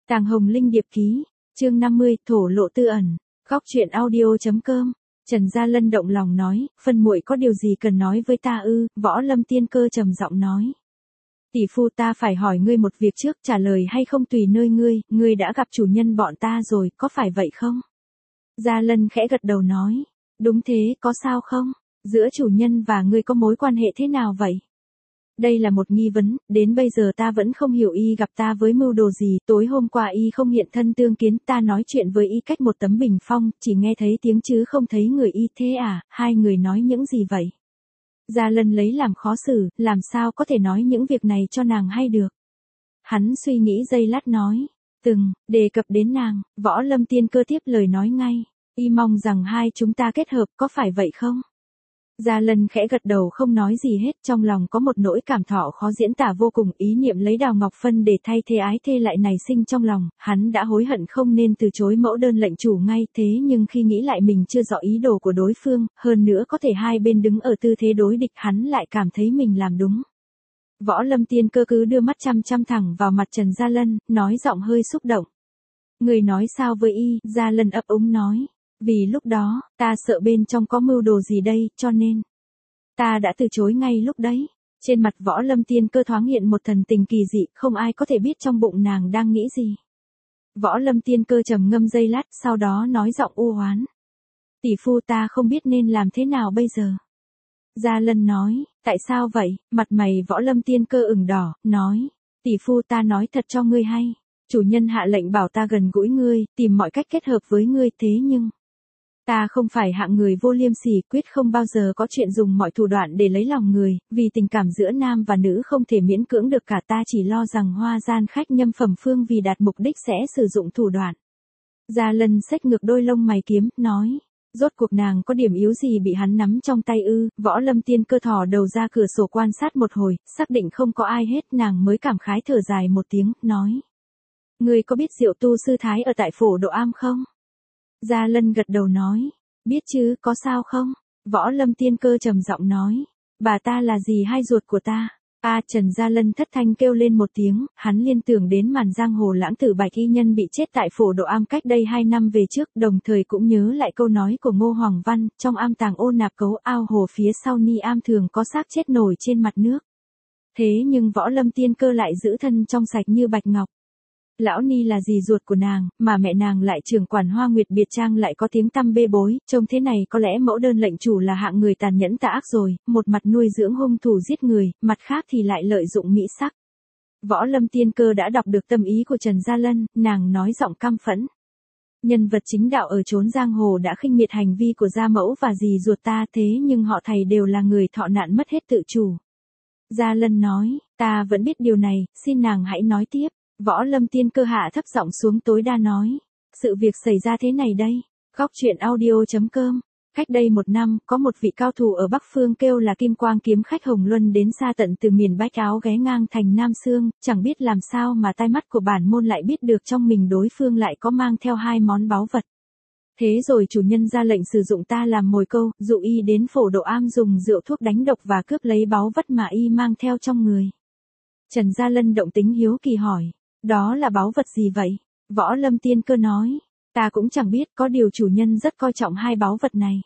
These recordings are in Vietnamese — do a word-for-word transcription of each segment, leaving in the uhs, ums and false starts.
Tàng Hồng Linh điệp ký, chương năm mươi, thổ lộ tư ẩn, góc truyện audio.com. Trần Gia Lân động lòng nói, phân muội có điều gì cần nói với ta ư? Võ Lâm Tiên Cơ trầm giọng nói. Tỷ phu, ta phải hỏi ngươi một việc trước, trả lời hay không tùy nơi ngươi, ngươi đã gặp chủ nhân bọn ta rồi, có phải vậy không? Gia Lân khẽ gật đầu nói, đúng thế, có sao không? Giữa chủ nhân và ngươi có mối quan hệ thế nào vậy? Đây là một nghi vấn, đến bây giờ ta vẫn không hiểu y gặp ta với mưu đồ gì, tối hôm qua y không hiện thân tương kiến, ta nói chuyện với y cách một tấm bình phong, chỉ nghe thấy tiếng chứ không thấy người y, thế à, hai người nói những gì vậy? Gia Lân lấy làm khó xử, làm sao có thể nói những việc này cho nàng hay được? Hắn suy nghĩ giây lát nói, từng, đề cập đến nàng, Võ Lâm Tiên Cơ tiếp lời nói ngay, y mong rằng hai chúng ta kết hợp, có phải vậy không? Gia Lân khẽ gật đầu không nói gì hết, trong lòng có một nỗi cảm thọ khó diễn tả vô cùng, ý niệm lấy Đào Ngọc Phân để thay thế ái thê lại nảy sinh trong lòng, hắn đã hối hận không nên từ chối mẫu đơn lệnh chủ ngay, thế nhưng khi nghĩ lại mình chưa rõ ý đồ của đối phương, hơn nữa có thể hai bên đứng ở tư thế đối địch, hắn lại cảm thấy mình làm đúng. Võ Lâm Tiên Cơ cứ đưa mắt chăm chăm thẳng vào mặt Trần Gia Lân, nói giọng hơi xúc động. Người nói sao với y? Gia Lân ấp úng nói. Vì lúc đó, ta sợ bên trong có mưu đồ gì đây, cho nên ta đã từ chối ngay lúc đấy. Trên mặt Võ Lâm Tiên Cơ thoáng hiện một thần tình kỳ dị, không ai có thể biết trong bụng nàng đang nghĩ gì. Võ Lâm Tiên Cơ trầm ngâm giây lát, sau đó nói giọng u oán. Tỷ phu, ta không biết nên làm thế nào bây giờ. Gia Lân nói, tại sao vậy? Mặt mày Võ Lâm Tiên Cơ ửng đỏ, nói, tỷ phu, ta nói thật cho ngươi hay. Chủ nhân hạ lệnh bảo ta gần gũi ngươi, tìm mọi cách kết hợp với ngươi, thế nhưng ta không phải hạng người vô liêm sỉ, quyết không bao giờ có chuyện dùng mọi thủ đoạn để lấy lòng người, vì tình cảm giữa nam và nữ không thể miễn cưỡng được cả, ta chỉ lo rằng hoa gian khách nhâm phẩm phương vì đạt mục đích sẽ sử dụng thủ đoạn. Gia Lân xếch ngược đôi lông mày kiếm, nói, rốt cuộc nàng có điểm yếu gì bị hắn nắm trong tay ư? Võ Lâm Tiên Cơ thò đầu ra cửa sổ quan sát một hồi, xác định không có ai hết, nàng mới cảm khái thở dài một tiếng, nói, ngươi có biết Diệu Tu sư thái ở tại Phổ Độ Am không? Gia Lân gật đầu nói, biết chứ, có sao không? Võ Lâm Tiên Cơ trầm giọng nói, bà ta là gì hai ruột của ta? A à, Trần Gia Lân thất thanh kêu lên một tiếng, hắn liên tưởng đến màn giang hồ lãng tử Bạch Y Nhân bị chết tại Phổ Độ Am cách đây hai năm về trước, đồng thời cũng nhớ lại câu nói của Ngô Hoàng Văn, trong am tàng ô nạp cấu ao hồ phía sau ni am thường có xác chết nổi trên mặt nước. Thế nhưng Võ Lâm Tiên Cơ lại giữ thân trong sạch như bạch ngọc. Lão Ni là dì ruột của nàng, mà mẹ nàng lại trưởng quản Hoa Nguyệt Biệt Trang lại có tiếng tăm bê bối, trông thế này có lẽ mẫu đơn lệnh chủ là hạng người tàn nhẫn tà ác rồi, một mặt nuôi dưỡng hung thủ giết người, mặt khác thì lại lợi dụng mỹ sắc. Võ Lâm Tiên Cơ đã đọc được tâm ý của Trần Gia Lân, nàng nói giọng căm phẫn. Nhân vật chính đạo ở chốn giang hồ đã khinh miệt hành vi của gia mẫu và dì ruột ta, thế nhưng họ thầy đều là người thọ nạn mất hết tự chủ. Gia Lân nói, ta vẫn biết điều này, xin nàng hãy nói tiếp. Võ Lâm Tiên Cơ hạ thấp giọng xuống tối đa nói, sự việc xảy ra thế này đây, góc truyện audio.com, cách đây một năm, có một vị cao thủ ở Bắc Phương kêu là Kim Quang kiếm khách Hồng Luân đến xa tận từ miền Bách Áo ghé ngang thành Nam Sương, chẳng biết làm sao mà tai mắt của bản môn lại biết được trong mình đối phương lại có mang theo hai món báu vật. Thế rồi chủ nhân ra lệnh sử dụng ta làm mồi câu, dụ y đến Phổ Độ Am dùng rượu thuốc đánh độc và cướp lấy báu vật mà y mang theo trong người. Trần Gia Lân động tính hiếu kỳ hỏi. Đó là báu vật gì vậy? Võ Lâm Tiên Cơ nói, ta cũng chẳng biết, có điều chủ nhân rất coi trọng hai báu vật này.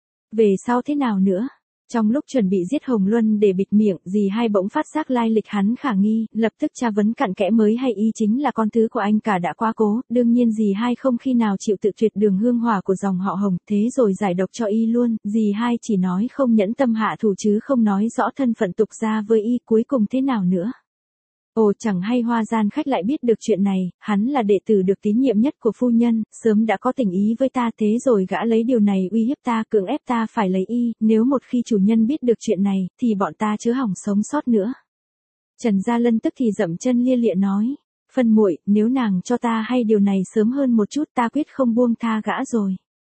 Về sau thế nào nữa? Trong lúc chuẩn bị giết Hồng Luân để bịt miệng, dì hai bỗng phát giác lai lịch hắn khả nghi, lập tức tra vấn cặn kẽ mới hay y chính là con thứ của anh cả đã quá cố, đương nhiên dì hai không khi nào chịu tự tuyệt đường hương hỏa của dòng họ Hồng, thế rồi giải độc cho y luôn, dì hai chỉ nói không nhẫn tâm hạ thủ chứ không nói rõ thân phận tục gia với y, cuối cùng thế nào nữa? Ồ, chẳng hay hoa gian khách lại biết được chuyện này, hắn là đệ tử được tín nhiệm nhất của phu nhân, sớm đã có tình ý với ta, thế rồi gã lấy điều này uy hiếp ta, cưỡng ép ta phải lấy y, nếu một khi chủ nhân biết được chuyện này, thì bọn ta chớ hỏng sống sót nữa. Trần Gia Lân tức thì dậm chân lia lịa nói, phân muội, nếu nàng cho ta hay điều này sớm hơn một chút ta quyết không buông tha gã rồi.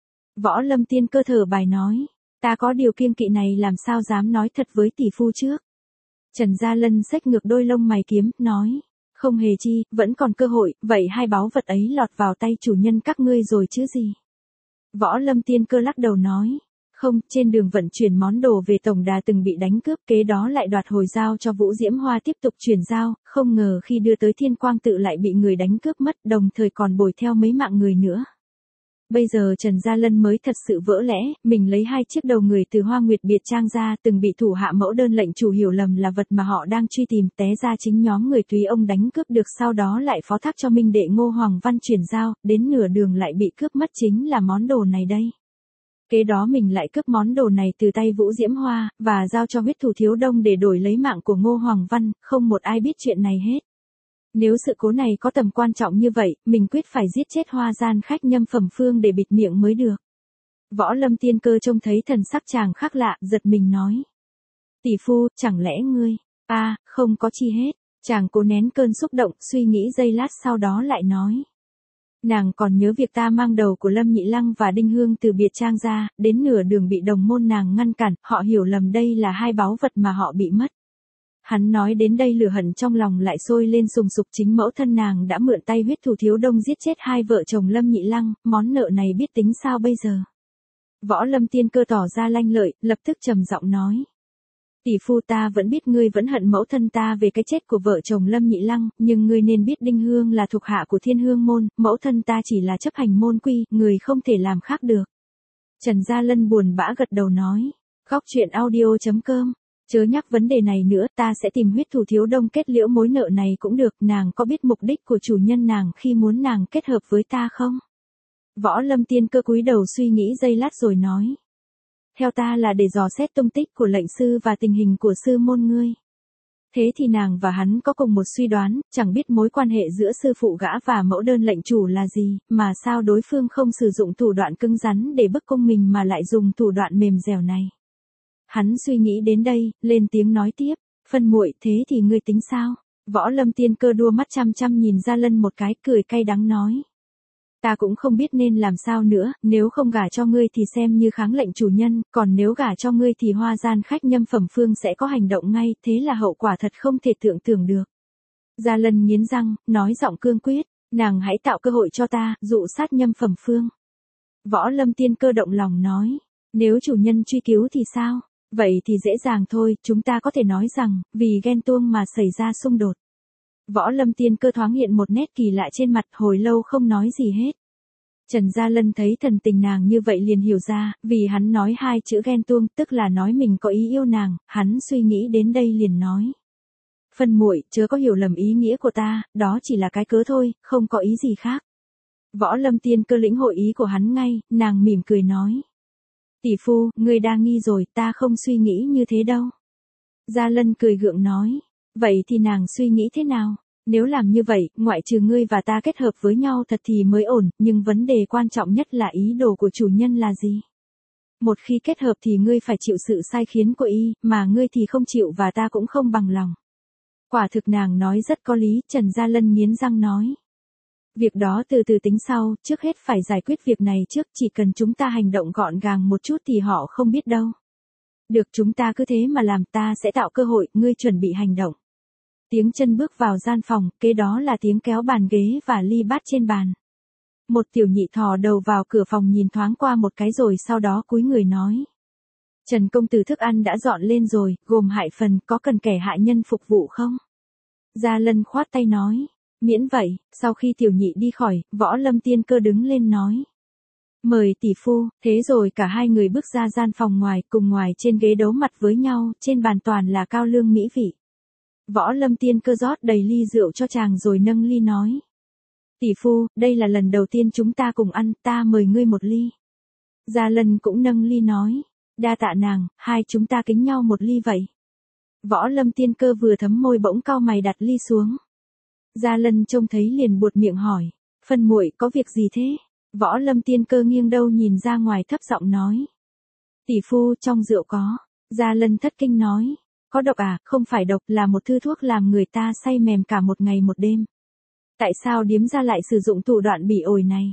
Võ Lâm Tiên Cơ thở bài nói, ta có điều kiêng kỵ này làm sao dám nói thật với tỷ phu trước. Trần Gia Lân xếch ngược đôi lông mày kiếm, nói, không hề chi, vẫn còn cơ hội, vậy hai báu vật ấy lọt vào tay chủ nhân các ngươi rồi chứ gì. Võ Lâm Tiên Cơ lắc đầu nói, Không, trên đường vận chuyển món đồ về tổng đà từng bị đánh cướp, kế đó lại đoạt hồi giao cho Vũ Diễm Hoa tiếp tục chuyển giao, không ngờ khi đưa tới Thiên Quang Tự lại bị người đánh cướp mất, đồng thời còn bồi theo mấy mạng người nữa. Bây giờ Trần Gia Lân mới thật sự vỡ lẽ, mình lấy hai chiếc đầu người từ Hoa Nguyệt Biệt Trang ra, từng bị thủ hạ mẫu đơn lệnh chủ hiểu lầm là vật mà họ đang truy tìm, té ra chính nhóm người Túy ông đánh cướp được, sau đó lại phó thác cho minh đệ Ngô Hoàng Văn chuyển giao, đến nửa đường lại bị cướp mất chính là món đồ này đây. Kế đó mình lại cướp món đồ này từ tay Vũ Diễm Hoa, và giao cho huyết thủ Thiếu Đông để đổi lấy mạng của Ngô Hoàng Văn, không một ai biết chuyện này hết. Nếu sự cố này có tầm quan trọng như vậy, mình quyết phải giết chết Hoa gian khách Nhâm Phẩm Phương để bịt miệng mới được. Võ Lâm Tiên Cơ trông thấy thần sắc chàng khác lạ, giật mình nói. Tỷ phu, chẳng lẽ ngươi, a à, không có chi hết, chàng cố nén cơn xúc động, suy nghĩ giây lát sau đó lại nói. Nàng còn nhớ việc ta mang đầu của Lâm Nhị Lăng và Đinh Hương từ Biệt Trang ra, đến nửa đường bị đồng môn nàng ngăn cản, họ hiểu lầm đây là hai báu vật mà họ bị mất. Hắn nói đến đây lửa hận trong lòng lại sôi lên sùng sục, chính mẫu thân nàng đã mượn tay huyết thủ Thiếu Đông giết chết hai vợ chồng Lâm Nhị Lăng, món nợ này biết tính sao bây giờ. Võ Lâm Tiên Cơ tỏ ra lanh lợi, lập tức trầm giọng nói. Tỷ phu, ta vẫn biết ngươi vẫn hận mẫu thân ta về cái chết của vợ chồng Lâm Nhị Lăng, nhưng ngươi nên biết Đinh Hương là thuộc hạ của Thiên Hương môn, mẫu thân ta chỉ là chấp hành môn quy, người không thể làm khác được. Trần Gia Lân buồn bã gật đầu nói. Góc truyện audio chấm com. Chớ nhắc vấn đề này nữa, ta sẽ tìm huyết thủ Thiếu Đông kết liễu mối nợ này cũng được. Nàng có biết mục đích của chủ nhân nàng khi muốn nàng kết hợp với ta không? Võ Lâm Tiên Cơ cúi đầu suy nghĩ giây lát rồi nói. Theo ta là để dò xét tung tích của lệnh sư và tình hình của sư môn ngươi. Thế thì nàng và hắn có cùng một suy đoán, chẳng biết mối quan hệ giữa sư phụ gã và mẫu đơn lệnh chủ là gì, mà sao đối phương không sử dụng thủ đoạn cứng rắn để bức cung mình mà lại dùng thủ đoạn mềm dẻo này. Hắn suy nghĩ đến đây, lên tiếng nói tiếp, phân muội, thế thì ngươi tính sao? Võ Lâm Tiên Cơ đua mắt chăm chăm nhìn Gia Lân một cái, cười cay đắng nói. Ta cũng không biết nên làm sao nữa, nếu không gả cho ngươi thì xem như kháng lệnh chủ nhân, còn nếu gả cho ngươi thì Hoa gian khách Nhâm Phẩm Phương sẽ có hành động ngay, thế là hậu quả thật không thể tưởng tượng được. Gia Lân nghiến răng, nói giọng cương quyết, nàng hãy tạo cơ hội cho ta, dụ sát Nhâm Phẩm Phương. Võ Lâm Tiên Cơ động lòng nói, nếu chủ nhân truy cứu thì sao? Vậy thì dễ dàng thôi, chúng ta có thể nói rằng, vì ghen tuông mà xảy ra xung đột. Võ Lâm Tiên Cơ thoáng hiện một nét kỳ lạ trên mặt, hồi lâu không nói gì hết. Trần Gia Lân thấy thần tình nàng như vậy liền hiểu ra, vì hắn nói hai chữ ghen tuông, tức là nói mình có ý yêu nàng, hắn suy nghĩ đến đây liền nói. Phân muội, chớ có hiểu lầm ý nghĩa của ta, đó chỉ là cái cớ thôi, không có ý gì khác. Võ Lâm Tiên Cơ lĩnh hội ý của hắn ngay, nàng mỉm cười nói. Tỷ phu, ngươi đang nghi rồi, ta không suy nghĩ như thế đâu. Gia Lân cười gượng nói. Vậy thì nàng suy nghĩ thế nào? Nếu làm như vậy, ngoại trừ ngươi và ta kết hợp với nhau thật thì mới ổn, nhưng vấn đề quan trọng nhất là ý đồ của chủ nhân là gì? Một khi kết hợp thì ngươi phải chịu sự sai khiến của y, mà ngươi thì không chịu và ta cũng không bằng lòng. Quả thực nàng nói rất có lý, Trần Gia Lân nghiến răng nói. Việc đó từ từ tính sau, trước hết phải giải quyết việc này trước, chỉ cần chúng ta hành động gọn gàng một chút thì họ không biết đâu. Được, chúng ta cứ thế mà làm, ta sẽ tạo cơ hội, ngươi chuẩn bị hành động. Tiếng chân bước vào gian phòng, kế đó là tiếng kéo bàn ghế và ly bát trên bàn. Một tiểu nhị thò đầu vào cửa phòng nhìn thoáng qua một cái rồi sau đó cúi người nói. Trần công tử thức ăn đã dọn lên rồi, gồm hại phần, có cần kẻ hạ nhân phục vụ không? Gia Lân khoát tay nói. Miễn vậy, sau khi tiểu nhị đi khỏi, Võ Lâm Tiên Cơ đứng lên nói. Mời tỷ phu, thế rồi cả hai người bước ra gian phòng ngoài, cùng ngoài trên ghế đấu mặt với nhau, trên bàn toàn là cao lương mỹ vị. Võ Lâm Tiên Cơ rót đầy ly rượu cho chàng rồi nâng ly nói. Tỷ phu, đây là lần đầu tiên chúng ta cùng ăn, ta mời ngươi một ly. Gia Lân cũng nâng ly nói. Đa tạ nàng, hai chúng ta kính nhau một ly vậy. Võ Lâm Tiên Cơ vừa thấm môi bỗng cau mày đặt ly xuống. Gia Lân trông thấy liền buột miệng hỏi. Phân muội, có việc gì thế? Võ Lâm Tiên Cơ nghiêng đầu nhìn ra ngoài thấp giọng nói. Tỷ phu, trong rượu có. Gia Lân thất kinh nói. Có độc à? Không phải độc, là một thứ thuốc làm người ta say mềm cả một ngày một đêm. Tại sao điếm gia lại sử dụng thủ đoạn bỉ ổi này?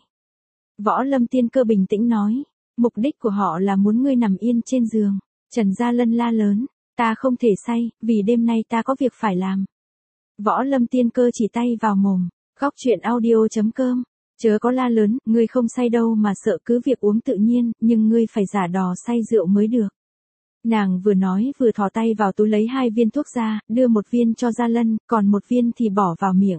Võ Lâm Tiên Cơ bình tĩnh nói. Mục đích của họ là muốn ngươi nằm yên trên giường. Trần Gia Lân la lớn. Ta không thể say, vì đêm nay ta có việc phải làm. Võ Lâm Tiên Cơ chỉ tay vào mồm. Góc truyện audio chấm com Chớ có la lớn, ngươi không say đâu mà sợ, cứ việc uống tự nhiên, nhưng ngươi phải giả đò say rượu mới được. Nàng vừa nói vừa thò tay vào túi lấy hai viên thuốc ra, đưa một viên cho Gia Lân, còn một viên thì bỏ vào miệng.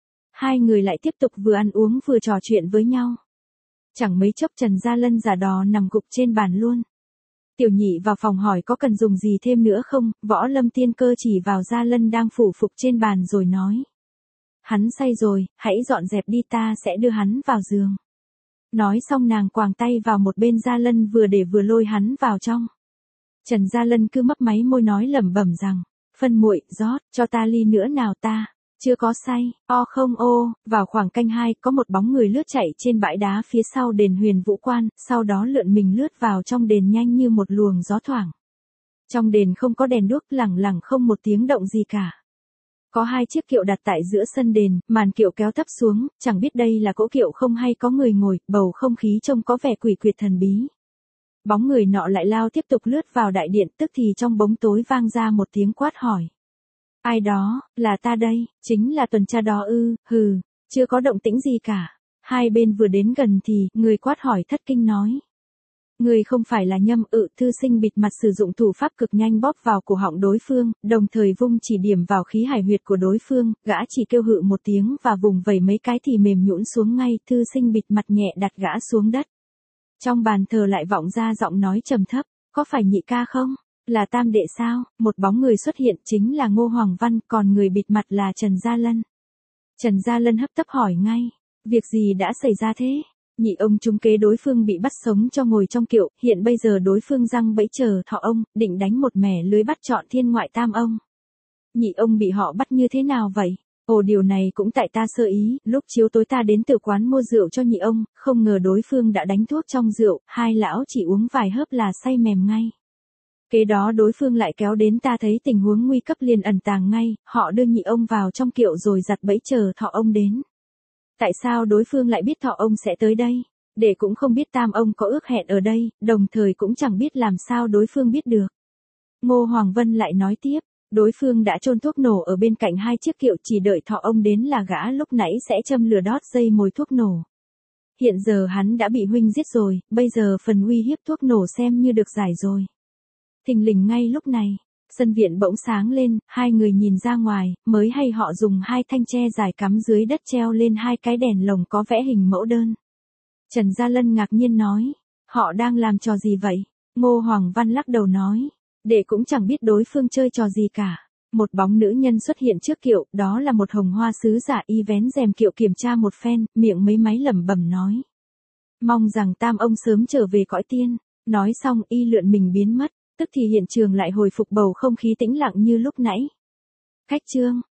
Hai người lại tiếp tục vừa ăn uống vừa trò chuyện với nhau. Chẳng mấy chốc Trần Gia Lân giả đò nằm gục trên bàn luôn. Tiểu Nhị vào phòng hỏi có cần dùng gì thêm nữa không, Võ Lâm Tiên Cơ chỉ vào Gia Lân đang phủ phục trên bàn rồi nói. Hắn say rồi, hãy dọn dẹp đi, ta sẽ đưa hắn vào giường. Nói xong nàng quàng tay vào một bên Gia Lân vừa để vừa lôi hắn vào trong. Trần Gia Lân cứ mấp máy môi nói lẩm bẩm rằng, Phân muội, rót cho ta ly nữa nào, ta chưa có say. O không ô, vào khoảng canh hai có một bóng người lướt chạy trên bãi đá phía sau đền Huyền Vũ Quan, sau đó lượn mình lướt vào trong đền nhanh như một luồng gió thoảng. Trong đền không có đèn đuốc, lẳng lặng không một tiếng động gì cả. Có hai chiếc kiệu đặt tại giữa sân đền, màn kiệu kéo thấp xuống, chẳng biết đây là cỗ kiệu không hay có người ngồi, bầu không khí trông có vẻ quỷ quyệt thần bí. Bóng người nọ lại lao tiếp tục lướt vào đại điện, tức thì trong bóng tối vang ra một tiếng quát hỏi. Ai đó, là ta đây, chính là tuần tra đó ư, hừ, chưa có động tĩnh gì cả. Hai bên vừa đến gần thì, người quát hỏi thất kinh nói. Người không phải là Nhâm Ự. Thư sinh bịt mặt sử dụng thủ pháp cực nhanh bóp vào cổ họng đối phương, đồng thời vung chỉ điểm vào khí hải huyệt của đối phương, gã chỉ kêu hự một tiếng và vùng vẩy mấy cái thì mềm nhũn xuống ngay, thư sinh bịt mặt nhẹ đặt gã xuống đất. Trong bàn thờ lại vọng ra giọng nói trầm thấp, có phải Nhị ca không? Là Tam đệ sao? Một bóng người xuất hiện chính là Ngô Hoàng Văn, còn người bịt mặt là Trần Gia Lân. Trần Gia Lân hấp tấp hỏi ngay, việc gì đã xảy ra thế? Nhị ông trúng kế đối phương bị bắt sống cho ngồi trong kiệu, hiện bây giờ đối phương giăng bẫy chờ thọ ông, định đánh một mẻ lưới bắt trọn thiên ngoại tam ông. Nhị ông bị họ bắt như thế nào vậy? Ồ, điều này cũng tại ta sơ ý, lúc chiếu tối ta đến từ quán mua rượu cho nhị ông, không ngờ đối phương đã đánh thuốc trong rượu, hai lão chỉ uống vài hớp là say mềm ngay. Kế đó đối phương lại kéo đến, ta thấy tình huống nguy cấp liền ẩn tàng ngay, họ đưa nhị ông vào trong kiệu rồi giặt bẫy chờ thọ ông đến. Tại sao đối phương lại biết thọ ông sẽ tới đây? Để cũng không biết tam ông có ước hẹn ở đây, đồng thời cũng chẳng biết làm sao đối phương biết được. Ngô Hoàng Vân lại nói tiếp, đối phương đã chôn thuốc nổ ở bên cạnh hai chiếc kiệu, chỉ đợi thọ ông đến là gã lúc nãy sẽ châm lửa đốt dây mồi thuốc nổ. Hiện giờ hắn đã bị huynh giết rồi, bây giờ phần uy hiếp thuốc nổ xem như được giải rồi. Thình lình ngay lúc này, sân viện bỗng sáng lên, hai người nhìn ra ngoài, mới hay họ dùng hai thanh tre dài cắm dưới đất treo lên hai cái đèn lồng có vẽ hình mẫu đơn. Trần Gia Lân ngạc nhiên nói, họ đang làm trò gì vậy? Ngô Hoàng Văn lắc đầu nói, để cũng chẳng biết đối phương chơi trò gì cả. Một bóng nữ nhân xuất hiện trước kiệu, đó là một hồng hoa sứ giả, y vén rèm kiệu kiểm tra một phen, miệng mấy máy lẩm bẩm nói. Mong rằng tam ông sớm trở về cõi tiên. Nói xong y lượn mình biến mất, tức thì hiện trường lại hồi phục bầu không khí tĩnh lặng như lúc nãy. Khách trương.